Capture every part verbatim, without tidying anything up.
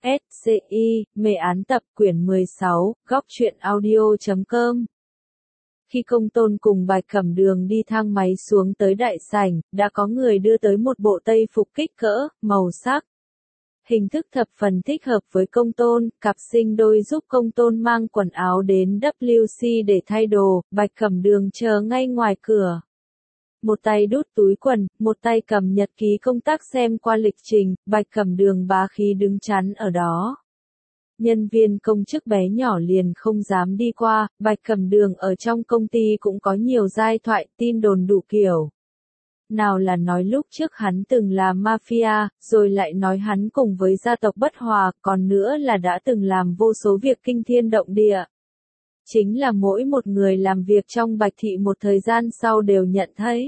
S C I, mê án tập quyển mười sáu, góc truyện audio chấm com. Khi Công Tôn cùng Bạch Cẩm Đường đi thang máy xuống tới đại sảnh, đã có người đưa tới một bộ tây phục kích cỡ, màu sắc. Hình thức thập phần thích hợp với Công Tôn, cặp sinh đôi giúp Công Tôn mang quần áo đến W C để thay đồ, Bạch Cẩm Đường chờ ngay ngoài cửa. Một tay đút túi quần, một tay cầm nhật ký công tác xem qua lịch trình, Bạch Cẩm Đường bá khí đứng chắn ở đó. Nhân viên công chức bé nhỏ liền không dám đi qua, Bạch Cẩm Đường ở trong công ty cũng có nhiều giai thoại, tin đồn đủ kiểu. Nào là nói lúc trước hắn từng là mafia, rồi lại nói hắn cùng với gia tộc bất hòa, còn nữa là đã từng làm vô số việc kinh thiên động địa. Chính là mỗi một người làm việc trong Bạch Thị một thời gian sau đều nhận thấy.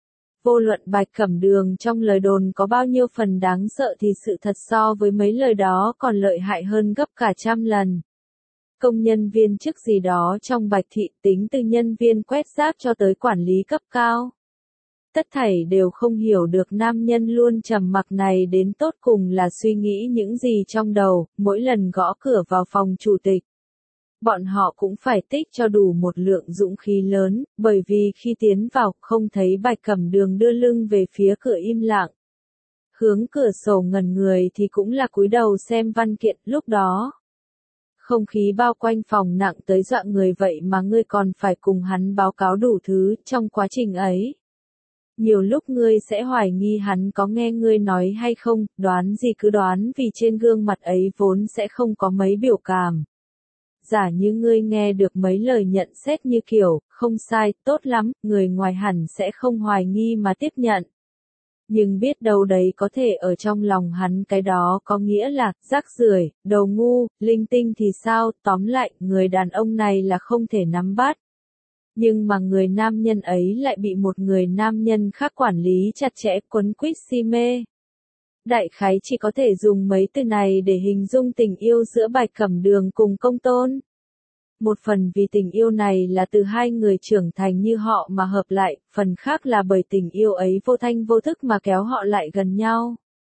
Vô luận Bạch Cẩm Đường trong lời đồn có bao nhiêu phần đáng sợ thì sự thật so với mấy lời đó còn lợi hại hơn gấp cả trăm lần. Công nhân viên chức gì đó trong Bạch Thị, tính từ nhân viên quét rác cho tới quản lý cấp cao. Tất thảy đều không hiểu được nam nhân luôn trầm mặc này đến tột cùng là suy nghĩ những gì trong đầu, mỗi lần gõ cửa vào phòng chủ tịch. Bọn họ cũng phải tích cho đủ một lượng dũng khí lớn, bởi vì khi tiến vào, không thấy Bạch Cẩm Đường đưa lưng về phía cửa im lặng. Hướng cửa sổ ngẩn người thì cũng là cúi đầu xem văn kiện, lúc đó. Không khí bao quanh phòng nặng tới dọa người, vậy mà ngươi còn phải cùng hắn báo cáo đủ thứ trong quá trình ấy. Nhiều lúc ngươi sẽ hoài nghi hắn có nghe ngươi nói hay không, đoán gì cứ đoán vì trên gương mặt ấy vốn sẽ không có mấy biểu cảm. Giả như ngươi nghe được mấy lời nhận xét như kiểu, không sai, tốt lắm, người ngoài hẳn sẽ không hoài nghi mà tiếp nhận. Nhưng biết đâu đấy có thể ở trong lòng hắn cái đó có nghĩa là, rác rưởi, đầu ngu, linh tinh thì sao, tóm lại, người đàn ông này là không thể nắm bắt. Nhưng mà người nam nhân ấy lại bị một người nam nhân khác quản lý chặt chẽ, quấn quýt si mê. Đại khái chỉ có thể dùng mấy từ này để hình dung tình yêu giữa Bạch Cẩm Đường cùng Công Tôn. Một phần vì tình yêu này là từ hai người trưởng thành như họ mà hợp lại, phần khác là bởi tình yêu ấy vô thanh vô thức mà kéo họ lại gần nhau.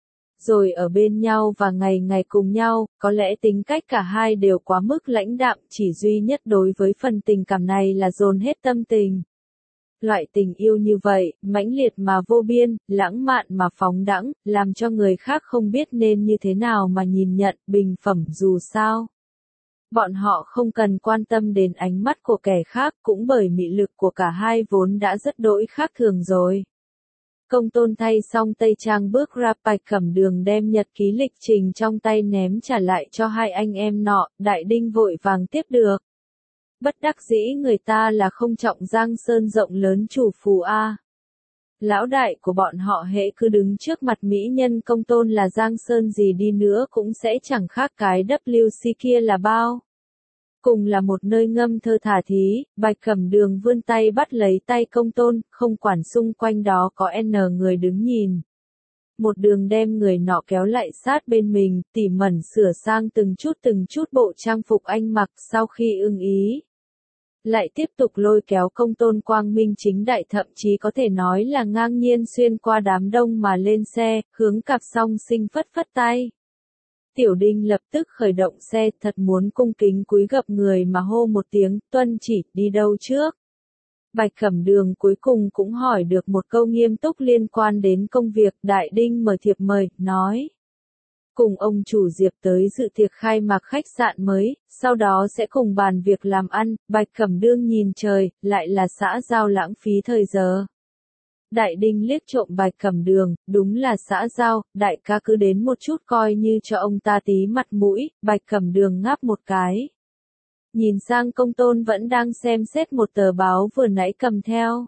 Rồi ở bên nhau và ngày ngày cùng nhau, có lẽ tính cách cả hai đều quá mức lãnh đạm, chỉ duy nhất đối với phần tình cảm này là dồn hết tâm tình. Loại tình yêu như vậy, mãnh liệt mà vô biên, lãng mạn mà phóng đãng, làm cho người khác không biết nên như thế nào mà nhìn nhận, bình phẩm dù sao. Bọn họ không cần quan tâm đến ánh mắt của kẻ khác, cũng bởi mị lực của cả hai vốn đã rất đỗi khác thường rồi. Công Tôn thay xong tây trang bước ra, Bạch Cẩm Đường đem nhật ký lịch trình trong tay ném trả lại cho hai anh em nọ, Đại Đinh vội vàng tiếp được. Bất đắc dĩ người ta là không trọng Giang Sơn rộng lớn chủ phù a. Lão đại của bọn họ hễ cứ đứng trước mặt mỹ nhân Công Tôn là Giang Sơn gì đi nữa cũng sẽ chẳng khác cái W C kia là bao. Cùng là một nơi ngâm thơ thả thí, Bạch Cẩm Đường vươn tay bắt lấy tay Công Tôn, không quản xung quanh đó có N người đứng nhìn. Một đường đem người nọ kéo lại sát bên mình, tỉ mẩn sửa sang từng chút từng chút bộ trang phục anh mặc, sau khi ưng ý. Lại tiếp tục lôi kéo Công Tôn quang minh chính đại, thậm chí có thể nói là ngang nhiên xuyên qua đám đông mà lên xe, hướng cặp song sinh phất phất tay. Tiểu Đinh lập tức khởi động xe, thật muốn cung kính cúi gập người mà hô một tiếng, tuân chỉ, đi đâu trước. Bạch Cẩm Đường cuối cùng cũng hỏi được một câu nghiêm túc liên quan đến công việc, Đại Đinh mở thiệp mời, nói. Cùng ông chủ Diệp tới dự tiệc khai mạc khách sạn mới, sau đó sẽ cùng bàn việc làm ăn, Bạch Cẩm Đường nhìn trời, lại là xã giao lãng phí thời giờ. Đại Đinh liếc trộm Bạch Cẩm Đường, đúng là xã giao, đại ca cứ đến một chút coi như cho ông ta tí mặt mũi, Bạch Cẩm Đường ngáp một cái. Nhìn sang Công Tôn vẫn đang xem xét một tờ báo vừa nãy cầm theo.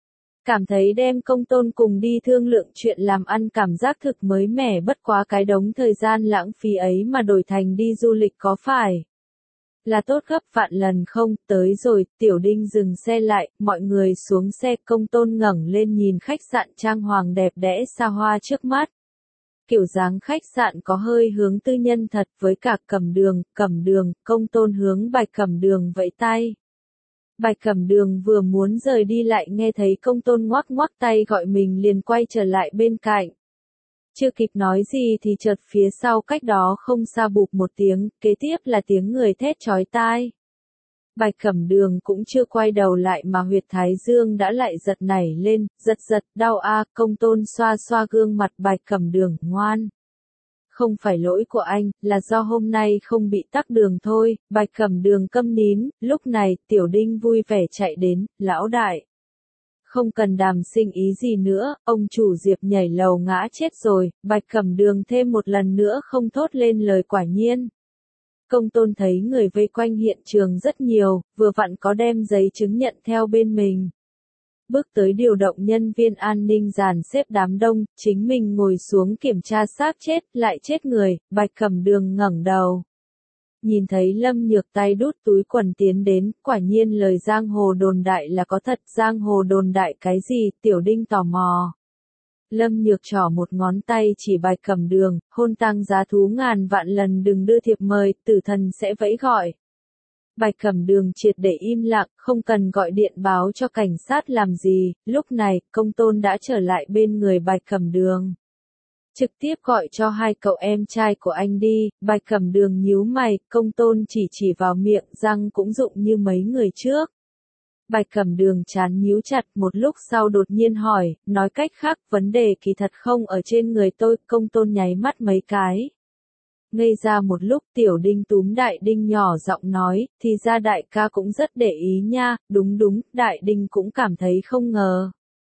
Cảm thấy đem Công Tôn cùng đi thương lượng chuyện làm ăn cảm giác thực mới mẻ, bất quá cái đống thời gian lãng phí ấy mà đổi thành đi du lịch có phải là tốt gấp vạn lần không? Tới rồi, Tiểu Đinh dừng xe lại, mọi người xuống xe, Công Tôn ngẩng lên nhìn khách sạn trang hoàng đẹp đẽ xa hoa trước mắt. Kiểu dáng khách sạn có hơi hướng tư nhân thật, với cả Cẩm Đường, Cẩm Đường, Công Tôn hướng Bạch Cẩm Đường vẫy tay. Bạch Cẩm Đường vừa muốn rời đi lại nghe thấy Công Tôn ngoắc ngoắc tay gọi mình liền quay trở lại bên cạnh. Chưa kịp nói gì thì chợt phía sau cách đó không xa bụp một tiếng, kế tiếp là tiếng người thét chói tai. Bạch Cẩm Đường cũng chưa quay đầu lại mà huyệt thái dương đã lại giật nảy lên, giật giật, đau a. Công Tôn xoa xoa gương mặt Bạch Cẩm Đường, ngoan. Không phải lỗi của anh, là do hôm nay không bị tắc đường thôi. Bạch Cẩm Đường câm nín. Lúc này Tiểu Đinh vui vẻ chạy đến, lão đại. Không cần đàm sinh ý gì nữa, ông chủ Diệp nhảy lầu ngã chết rồi. Bạch Cẩm Đường thêm một lần nữa không thốt lên lời quả nhiên. Công Tôn thấy người vây quanh hiện trường rất nhiều, vừa vặn có đem giấy chứng nhận theo bên mình. Bước tới điều động nhân viên an ninh dàn xếp đám đông, chính mình ngồi xuống kiểm tra xác chết, lại chết người. Bạch Cẩm Đường ngẩng đầu. Nhìn thấy Lâm Nhược tay đút túi quần tiến đến, quả nhiên lời giang hồ đồn đại là có thật. Giang hồ đồn đại cái gì? Tiểu Đinh tò mò. Lâm Nhược trỏ một ngón tay chỉ Bạch Cẩm Đường, hôn tăng giá thú ngàn vạn lần đừng đưa thiệp mời, tử thần sẽ vẫy gọi. Bạch Cẩm Đường triệt để im lặng, không cần gọi điện báo cho cảnh sát làm gì. Lúc này, Công Tôn đã trở lại bên người Bạch Cẩm Đường. Trực tiếp gọi cho hai cậu em trai của anh đi. Bạch Cẩm Đường nhíu mày, Công Tôn chỉ chỉ vào miệng, răng cũng rụng như mấy người trước. Bạch Cẩm Đường trán nhíu chặt, một lúc sau đột nhiên hỏi, nói cách khác, vấn đề kỳ thật không ở trên người tôi. Công Tôn nháy mắt mấy cái. Ngây ra một lúc, Tiểu Đinh túm Đại Đinh nhỏ giọng nói, thì ra đại ca cũng rất để ý nha. Đúng đúng, Đại Đinh cũng cảm thấy không ngờ.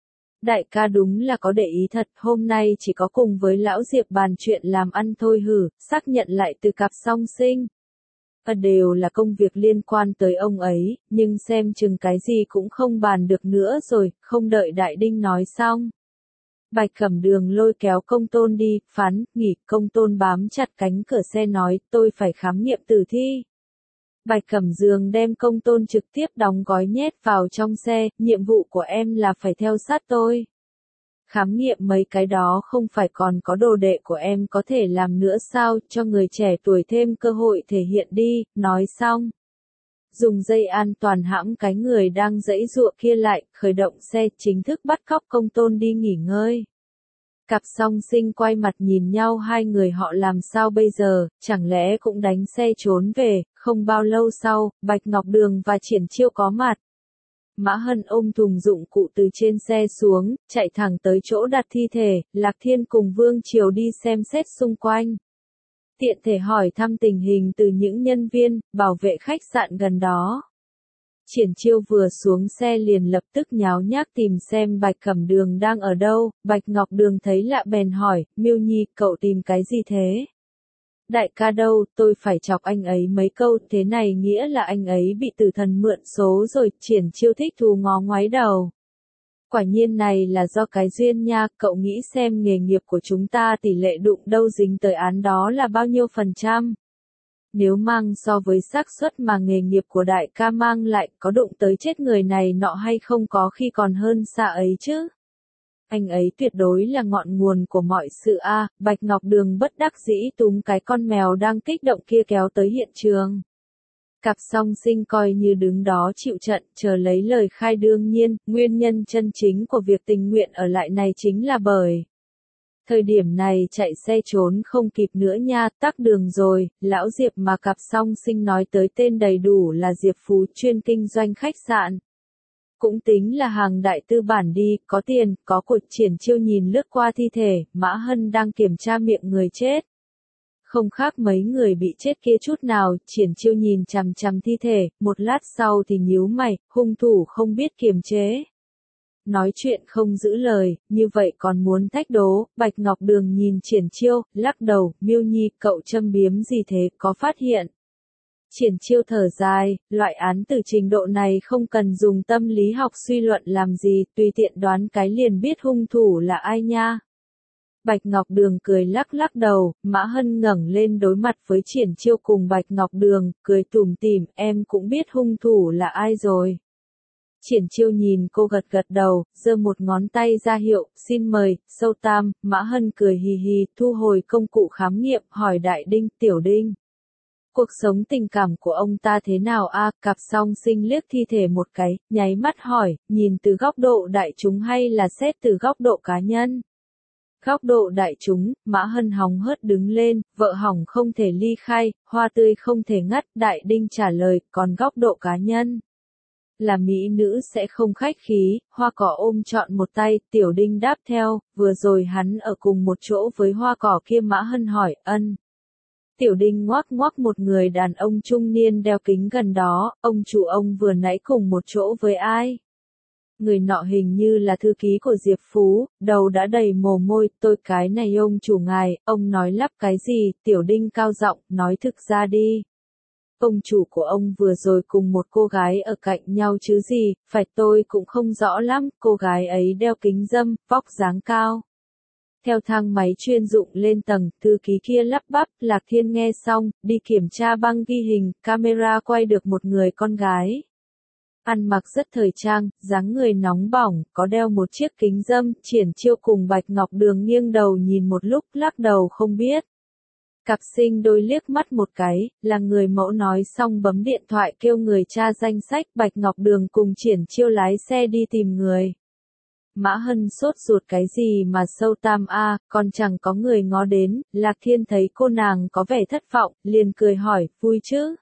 Đại ca đúng là có để ý thật, hôm nay chỉ có cùng với lão Diệp bàn chuyện làm ăn thôi hử, xác nhận lại từ cặp song sinh. Và đều là công việc liên quan tới ông ấy, nhưng xem chừng cái gì cũng không bàn được nữa rồi, không đợi Đại Đinh nói xong. Bạch Cẩm Đường lôi kéo Công Tôn đi, phán, nghỉ. Công Tôn bám chặt cánh cửa xe nói, tôi phải khám nghiệm tử thi. Bạch Cẩm Đường đem Công Tôn trực tiếp đóng gói nhét vào trong xe, nhiệm vụ của em là phải theo sát tôi. Khám nghiệm mấy cái đó không phải còn có đồ đệ của em có thể làm nữa sao, cho người trẻ tuổi thêm cơ hội thể hiện đi. Nói xong. Dùng dây an toàn hãm cái người đang giãy giụa kia lại, khởi động xe, chính thức bắt cóc Công Tôn đi nghỉ ngơi. Cặp song sinh quay mặt nhìn nhau, hai người họ làm sao bây giờ, chẳng lẽ cũng đánh xe trốn về. Không bao lâu sau, Bạch Ngọc Đường và Triển Chiêu có mặt. Mã Hân ôm thùng dụng cụ từ trên xe xuống, chạy thẳng tới chỗ đặt thi thể. Lạc Thiên cùng Vương Triều đi xem xét xung quanh. Tiện thể hỏi thăm tình hình từ những nhân viên, bảo vệ khách sạn gần đó. Triển Chiêu vừa xuống xe liền lập tức nháo nhác tìm xem Bạch Cẩm Đường đang ở đâu. Bạch Ngọc Đường thấy lạ bèn hỏi, Miêu Nhi, cậu tìm cái gì thế? Đại ca đâu, tôi phải chọc anh ấy mấy câu, thế này nghĩa là anh ấy bị tử thần mượn số rồi. Triển Chiêu thích thú ngó ngoáy đầu. Quả nhiên này là do cái duyên nha, cậu nghĩ xem nghề nghiệp của chúng ta tỷ lệ đụng đâu dính tới án đó là bao nhiêu phần trăm? Nếu mang so với xác suất mà nghề nghiệp của đại ca mang lại, có đụng tới chết người này nọ hay không có khi còn hơn xa ấy chứ. Anh ấy tuyệt đối là ngọn nguồn của mọi sự a. Bạch Ngọc Đường bất đắc dĩ túm cái con mèo đang kích động kia kéo tới hiện trường. Cặp song sinh coi như đứng đó chịu trận, chờ lấy lời khai. Đương nhiên, nguyên nhân chân chính của việc tình nguyện ở lại này chính là bởi thời điểm này chạy xe trốn không kịp nữa nha, tắc đường rồi. Lão Diệp mà cặp song sinh nói tới tên đầy đủ là Diệp Phú, chuyên kinh doanh khách sạn. Cũng tính là hàng đại tư bản đi, có tiền, có cột. Triển Chiêu nhìn lướt qua thi thể, Mã Hân đang kiểm tra miệng người chết. Không khác mấy người bị chết kia chút nào. Triển Chiêu nhìn chằm chằm thi thể, một lát sau thì nhíu mày, hung thủ không biết kiềm chế. Nói chuyện không giữ lời, như vậy còn muốn thách đố. Bạch Ngọc Đường nhìn Triển Chiêu, lắc đầu, Miêu Nhi, cậu châm biếm gì thế, có phát hiện? Triển Chiêu thở dài, loại án tử trình độ này không cần dùng tâm lý học suy luận làm gì, tùy tiện đoán cái liền biết hung thủ là ai nha. Bạch Ngọc Đường cười lắc lắc đầu. Mã Hân ngẩng lên đối mặt với Triển Chiêu cùng Bạch Ngọc Đường, cười tủm tỉm, em cũng biết hung thủ là ai rồi. Triển Chiêu nhìn cô gật gật đầu, giơ một ngón tay ra hiệu, xin mời, sâu tam. Mã Hân cười hì hì, thu hồi công cụ khám nghiệm, hỏi Đại Đinh, Tiểu Đinh. Cuộc sống tình cảm của ông ta thế nào a? Cặp song sinh liếc thi thể một cái, nháy mắt hỏi, nhìn từ góc độ đại chúng hay là xét từ góc độ cá nhân? Góc độ đại chúng, Mã Hân hóng hớt đứng lên, vợ hỏng không thể ly khai, hoa tươi không thể ngắt, Đại Đinh trả lời, còn góc độ cá nhân. Là mỹ nữ sẽ không khách khí, hoa cỏ ôm trọn một tay, Tiểu Đinh đáp theo, vừa rồi hắn ở cùng một chỗ với hoa cỏ kia. Mã Hân hỏi, ân. Tiểu Đinh ngoác ngoác một người đàn ông trung niên đeo kính gần đó, ông chủ ông vừa nãy cùng một chỗ với ai? Người nọ hình như là thư ký của Diệp Phú, đầu đã đầy mồ hôi, tôi cái này ông chủ ngài, ông nói lắp cái gì? Tiểu Đinh cao giọng, nói thực ra đi. Ông chủ của ông vừa rồi cùng một cô gái ở cạnh nhau chứ gì, phải tôi cũng không rõ lắm, cô gái ấy đeo kính râm, vóc dáng cao. Theo thang máy chuyên dụng lên tầng, thư ký kia lắp bắp, Lạc Thiên nghe xong, đi kiểm tra băng ghi hình, camera quay được một người con gái. Ăn mặc rất thời trang, dáng người nóng bỏng, có đeo một chiếc kính râm, Triển Chiêu cùng Bạch Ngọc Đường nghiêng đầu nhìn một lúc, lắc đầu không biết. Cặp sinh đôi liếc mắt một cái, là người mẫu nói xong bấm điện thoại kêu người tra danh sách, Bạch Ngọc Đường cùng Triển Chiêu lái xe đi tìm người. Mã Hân sốt ruột cái gì mà sâu tam a, còn chẳng có người ngó đến, Lạc Thiên thấy cô nàng có vẻ thất vọng, liền cười hỏi, vui chứ?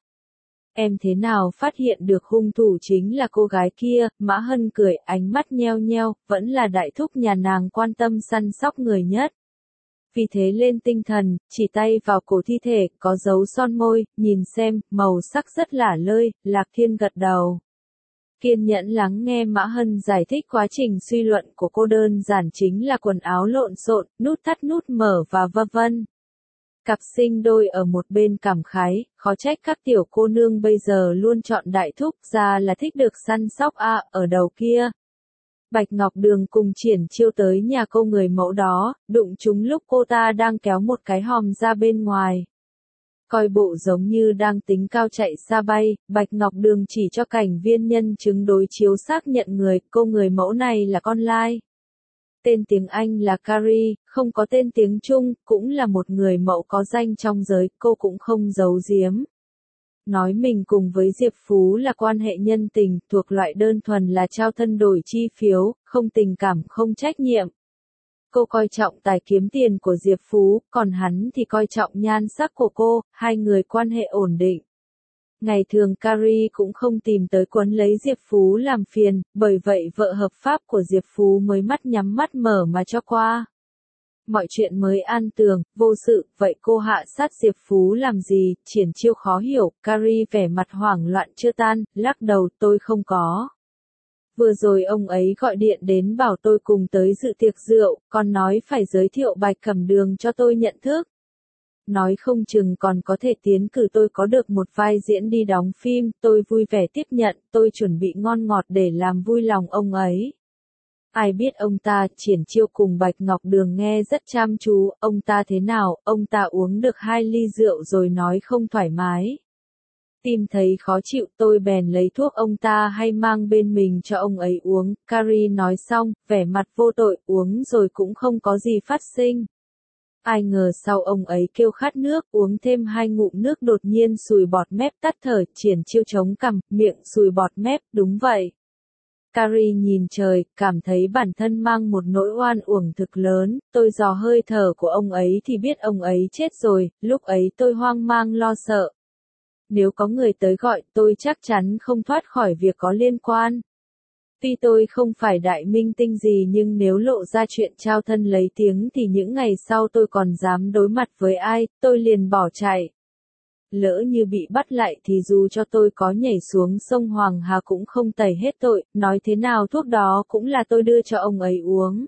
Em thế nào phát hiện được hung thủ chính là cô gái kia? Mã Hân cười, ánh mắt nheo nheo, vẫn là đại thúc nhà nàng quan tâm săn sóc người nhất. Vì thế lên tinh thần, chỉ tay vào cổ thi thể, có dấu son môi, nhìn xem, màu sắc rất lả lơi, Lạc Thiên gật đầu. Kiên nhẫn lắng nghe Mã Hân giải thích quá trình suy luận của cô, đơn giản chính là quần áo lộn xộn, nút thắt nút mở và vân vân. Cặp sinh đôi ở một bên cảm khái, khó trách các tiểu cô nương bây giờ luôn chọn đại thúc, ra là thích được săn sóc a. À, ở đầu kia. Bạch Ngọc Đường cùng Triển Chiêu tới nhà cô người mẫu đó, đụng chúng lúc cô ta đang kéo một cái hòm ra bên ngoài. Coi bộ giống như đang tính cao chạy xa bay, Bạch Ngọc Đường chỉ cho cảnh viên nhân chứng đối chiếu xác nhận người, cô người mẫu này là con lai. Tên tiếng Anh là Carrie, không có tên tiếng Trung, cũng là một người mẫu có danh trong giới, cô cũng không giấu giếm. Nói mình cùng với Diệp Phú là quan hệ nhân tình, thuộc loại đơn thuần là trao thân đổi chi phiếu, không tình cảm không trách nhiệm. Cô coi trọng tài kiếm tiền của Diệp Phú, còn hắn thì coi trọng nhan sắc của cô, hai người quan hệ ổn định. Ngày thường Carrie cũng không tìm tới quấn lấy Diệp Phú làm phiền, bởi vậy vợ hợp pháp của Diệp Phú mới mắt nhắm mắt mở mà cho qua. Mọi chuyện mới an tường, vô sự, vậy cô hạ sát Diệp Phú làm gì? Triển Chiêu khó hiểu, Carrie vẻ mặt hoảng loạn chưa tan, lắc đầu, tôi không có. Vừa rồi ông ấy gọi điện đến bảo tôi cùng tới dự tiệc rượu, còn nói phải giới thiệu Bạch Cẩm Đường cho tôi nhận thức. Nói không chừng còn có thể tiến cử tôi có được một vai diễn đi đóng phim, tôi vui vẻ tiếp nhận, tôi chuẩn bị ngon ngọt để làm vui lòng ông ấy. Ai biết ông ta, Triển Chiêu cùng Bạch Ngọc Đường nghe rất chăm chú, ông ta thế nào, ông ta uống được hai ly rượu rồi nói không thoải mái. Tim thấy khó chịu, tôi bèn lấy thuốc ông ta hay mang bên mình cho ông ấy uống, Carrie nói xong, vẻ mặt vô tội, uống rồi cũng không có gì phát sinh. Ai ngờ sau ông ấy kêu khát nước, uống thêm hai ngụm nước đột nhiên sùi bọt mép tắt thở, Triển Chiêu chống cằm, miệng sùi bọt mép, đúng vậy. Carrie nhìn trời, cảm thấy bản thân mang một nỗi oan uổng thực lớn, tôi dò hơi thở của ông ấy thì biết ông ấy chết rồi, lúc ấy tôi hoang mang lo sợ. Nếu có người tới gọi tôi chắc chắn không thoát khỏi việc có liên quan. Tuy tôi không phải đại minh tinh gì nhưng nếu lộ ra chuyện trao thân lấy tiếng thì những ngày sau tôi còn dám đối mặt với ai, tôi liền bỏ chạy. Lỡ như bị bắt lại thì dù cho tôi có nhảy xuống sông Hoàng Hà cũng không tẩy hết tội, nói thế nào thuốc đó cũng là tôi đưa cho ông ấy uống.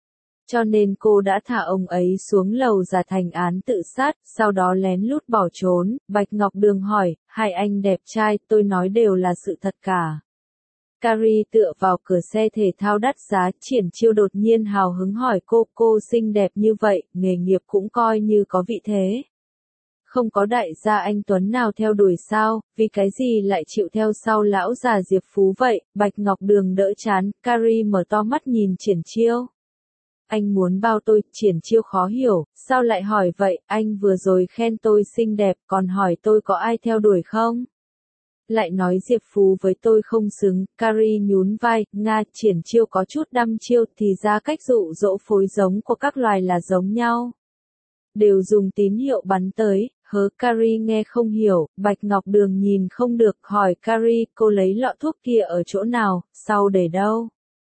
Cho nên cô đã thả ông ấy xuống lầu giả thành án tự sát, sau đó lén lút bỏ trốn. Bạch Ngọc Đường hỏi, hai anh đẹp trai, tôi nói đều là sự thật cả. Carrie tựa vào cửa xe thể thao đắt giá, Triển Chiêu đột nhiên hào hứng hỏi cô, cô xinh đẹp như vậy, nghề nghiệp cũng coi như có vị thế. Không có đại gia anh Tuấn nào theo đuổi sao, vì cái gì lại chịu theo sau lão già Diệp Phú vậy? Bạch Ngọc Đường đỡ chán, Carrie mở to mắt nhìn Triển Chiêu. Anh muốn bao tôi? Triển Chiêu khó hiểu, sao lại hỏi vậy, anh vừa rồi khen tôi xinh đẹp, còn hỏi tôi có ai theo đuổi không? Lại nói Diệp Phú với tôi không xứng, Carrie nhún vai, Nga, Triển Chiêu có chút đăm chiêu thì ra cách dụ dỗ phối giống của các loài là giống nhau. Đều dùng tín hiệu bắn tới, hớ Carrie nghe không hiểu, Bạch Ngọc Đường nhìn không được hỏi Carrie, cô lấy lọ thuốc kia ở chỗ nào, sau để đâu?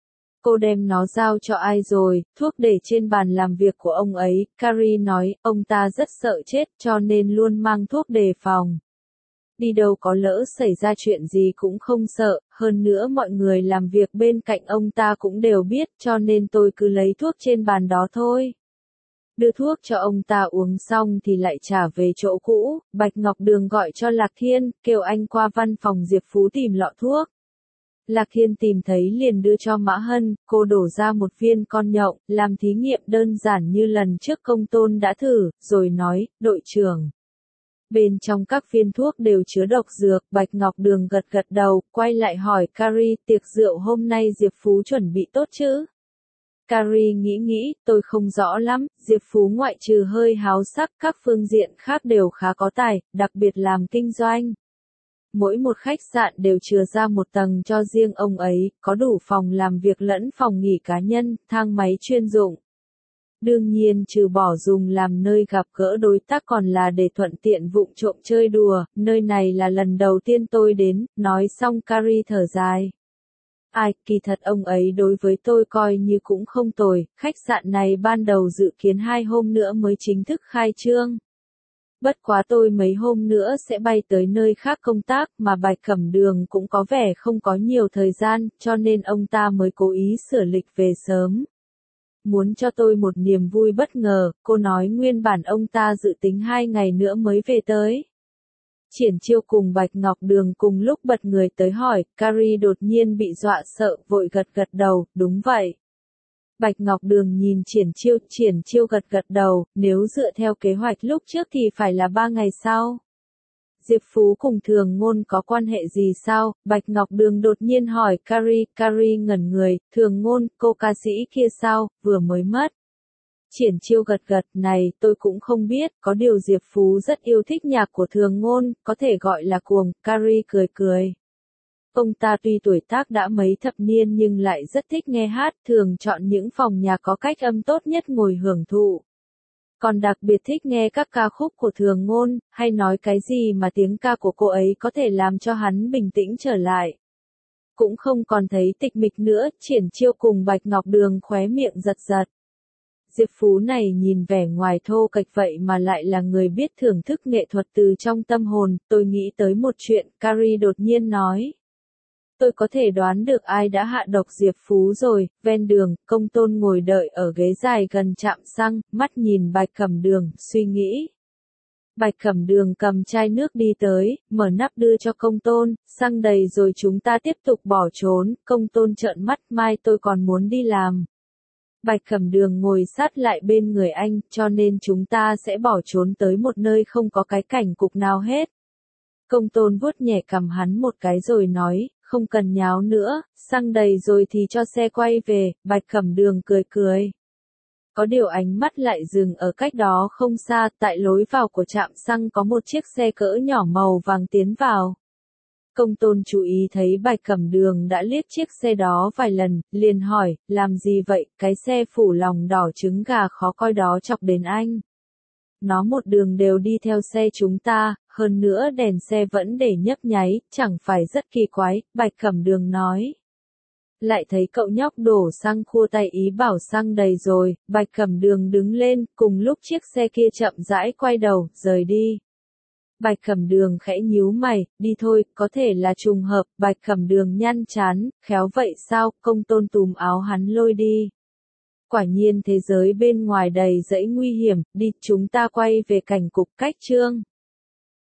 Cô đem nó giao cho ai rồi, thuốc để trên bàn làm việc của ông ấy, Carrie nói, ông ta rất sợ chết cho nên luôn mang thuốc đề phòng. Đi đâu có lỡ xảy ra chuyện gì cũng không sợ, hơn nữa mọi người làm việc bên cạnh ông ta cũng đều biết cho nên tôi cứ lấy thuốc trên bàn đó thôi. Đưa thuốc cho ông ta uống xong thì lại trả về chỗ cũ, Bạch Ngọc Đường gọi cho Lạc Thiên, kêu anh qua văn phòng Diệp Phú tìm lọ thuốc. Lạc Thiên tìm thấy liền đưa cho Mã Hân, cô đổ ra một viên con nhộng, làm thí nghiệm đơn giản như lần trước Công Tôn đã thử, rồi nói, đội trưởng. Bên trong các viên thuốc đều chứa độc dược, Bạch Ngọc Đường gật gật đầu, quay lại hỏi Carrie, tiệc rượu hôm nay Diệp Phú chuẩn bị tốt chứ? Carrie nghĩ nghĩ, tôi không rõ lắm, Diệp Phú ngoại trừ hơi háo sắc, các phương diện khác đều khá có tài, đặc biệt làm kinh doanh. Mỗi một khách sạn đều chừa ra một tầng cho riêng ông ấy, có đủ phòng làm việc lẫn phòng nghỉ cá nhân, thang máy chuyên dụng. Đương nhiên trừ bỏ dùng làm nơi gặp gỡ đối tác còn là để thuận tiện vụng trộm chơi đùa, nơi này là lần đầu tiên tôi đến, nói xong Carrie thở dài. Ai, kỳ thật ông ấy đối với tôi coi như cũng không tồi, khách sạn này ban đầu dự kiến hai hôm nữa mới chính thức khai trương. Bất quá tôi mấy hôm nữa sẽ bay tới nơi khác công tác mà Bạch Cẩm Đường cũng có vẻ không có nhiều thời gian, cho nên ông ta mới cố ý sửa lịch về sớm. Muốn cho tôi một niềm vui bất ngờ, cô nói nguyên bản ông ta dự tính hai ngày nữa mới về tới. Triển Chiêu cùng Bạch Ngọc Đường cùng lúc bật người tới hỏi, Carrie đột nhiên bị dọa sợ, vội gật gật đầu, đúng vậy. Bạch Ngọc Đường nhìn Triển Chiêu, Triển Chiêu gật gật đầu, nếu dựa theo kế hoạch lúc trước thì phải là ba ngày sau. Diệp Phú cùng Thường Ngôn có quan hệ gì sao? Bạch Ngọc Đường đột nhiên hỏi Carrie, Carrie ngẩn người, Thường Ngôn, cô ca sĩ kia sao, vừa mới mất. Triển Chiêu gật gật, này, tôi cũng không biết, có điều Diệp Phú rất yêu thích nhạc của Thường Ngôn, có thể gọi là cuồng, Carrie cười cười. Ông ta tuy tuổi tác đã mấy thập niên nhưng lại rất thích nghe hát, thường chọn những phòng nhạc có cách âm tốt nhất ngồi hưởng thụ. Còn đặc biệt thích nghe các ca khúc của Thường Ngôn, hay nói cái gì mà tiếng ca của cô ấy có thể làm cho hắn bình tĩnh trở lại. Cũng không còn thấy tịch mịch nữa, Triển Chiêu cùng Bạch Ngọc Đường khóe miệng giật giật. Diệp Phú này nhìn vẻ ngoài thô kệch vậy mà lại là người biết thưởng thức nghệ thuật từ trong tâm hồn, tôi nghĩ tới một chuyện, Carrie đột nhiên nói. Tôi có thể đoán được ai đã hạ độc Diệp Phú rồi, ven đường, Công Tôn ngồi đợi ở ghế dài gần trạm xăng, mắt nhìn Bạch Cẩm Đường, suy nghĩ. Bạch Cẩm Đường cầm chai nước đi tới, mở nắp đưa cho Công Tôn, xăng đầy rồi chúng ta tiếp tục bỏ trốn, Công Tôn trợn mắt, mai tôi còn muốn đi làm. Bạch Cẩm Đường ngồi sát lại bên người anh, cho nên chúng ta sẽ bỏ trốn tới một nơi không có cái cảnh cục nào hết. Công Tôn vuốt nhẹ cằm hắn một cái rồi nói, không cần nháo nữa, xăng đầy rồi thì cho xe quay về, Bạch Cẩm Đường cười cười. Có điều ánh mắt lại dừng ở cách đó không xa, tại lối vào của trạm xăng có một chiếc xe cỡ nhỏ màu vàng tiến vào. Công Tôn chú ý thấy Bạch Cẩm Đường đã liếc chiếc xe đó vài lần, liền hỏi, làm gì vậy, cái xe phủ lòng đỏ trứng gà khó coi đó chọc đến anh. Nó một đường đều đi theo xe chúng ta, hơn nữa đèn xe vẫn để nhấp nháy, chẳng phải rất kỳ quái, Bạch Cẩm Đường nói. Lại thấy cậu nhóc đổ xăng khua tay ý bảo xăng đầy rồi, Bạch Cẩm Đường đứng lên, cùng lúc chiếc xe kia chậm rãi quay đầu, rời đi. Bạch Cẩm Đường khẽ nhíu mày, đi thôi, có thể là trùng hợp, Bạch Cẩm Đường nhăn chán, khéo vậy sao, Công Tôn túm áo hắn lôi đi. Quả nhiên thế giới bên ngoài đầy dẫy nguy hiểm, đi chúng ta quay về cảnh cục cách trương.